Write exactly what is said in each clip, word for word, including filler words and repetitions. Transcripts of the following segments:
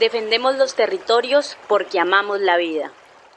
Defendemos los territorios porque amamos la vida.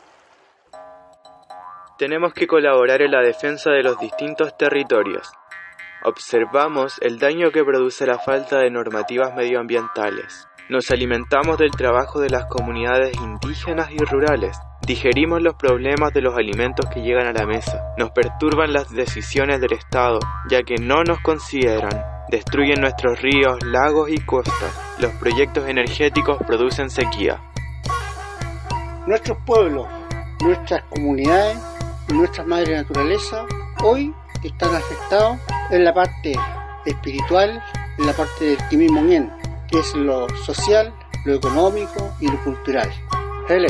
Tenemos que colaborar en la defensa de los distintos territorios. Observamos el daño que produce la falta de normativas medioambientales. Nos alimentamos del trabajo de las comunidades indígenas y rurales. Digerimos los problemas de los alimentos que llegan a la mesa. Nos perturban las decisiones del Estado, ya que no nos consideran. Destruyen nuestros ríos, lagos y costas. Los proyectos energéticos producen sequía. Nuestros pueblos, nuestras comunidades y nuestra madre naturaleza hoy están afectados en la parte espiritual, en la parte del Timimonguén, que es lo social, lo económico y lo cultural. Hele.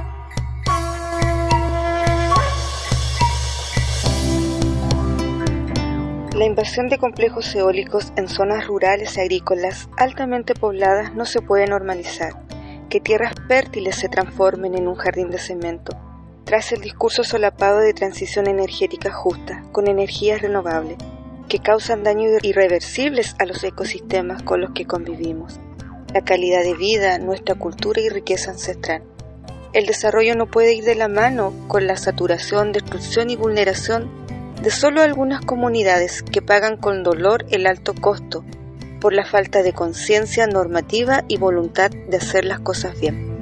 La inversión de complejos eólicos en zonas rurales y agrícolas altamente pobladas no se puede normalizar. Que tierras fértiles se transformen en un jardín de cemento. Tras el discurso solapado de transición energética justa, con energías renovables, que causan daños irreversibles a los ecosistemas con los que convivimos. La calidad de vida, nuestra cultura y riqueza ancestral. El desarrollo no puede ir de la mano con la saturación, destrucción y vulneración de solo algunas comunidades que pagan con dolor el alto costo por la falta de conciencia normativa y voluntad de hacer las cosas bien.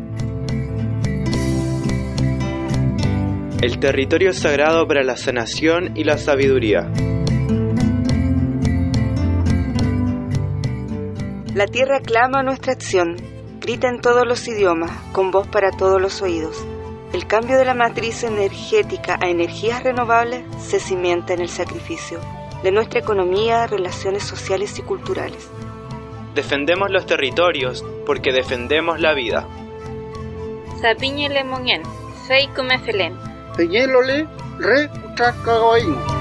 El territorio es sagrado para la sanación y la sabiduría. La tierra clama nuestra acción, grita en todos los idiomas, con voz para todos los oídos. El cambio de la matriz energética a energías renovables se cimienta en el sacrificio de nuestra economía, relaciones sociales y culturales. Defendemos los territorios porque defendemos la vida. Sapiñele mongen, fei come felen. Peñélole, re, utracagaín.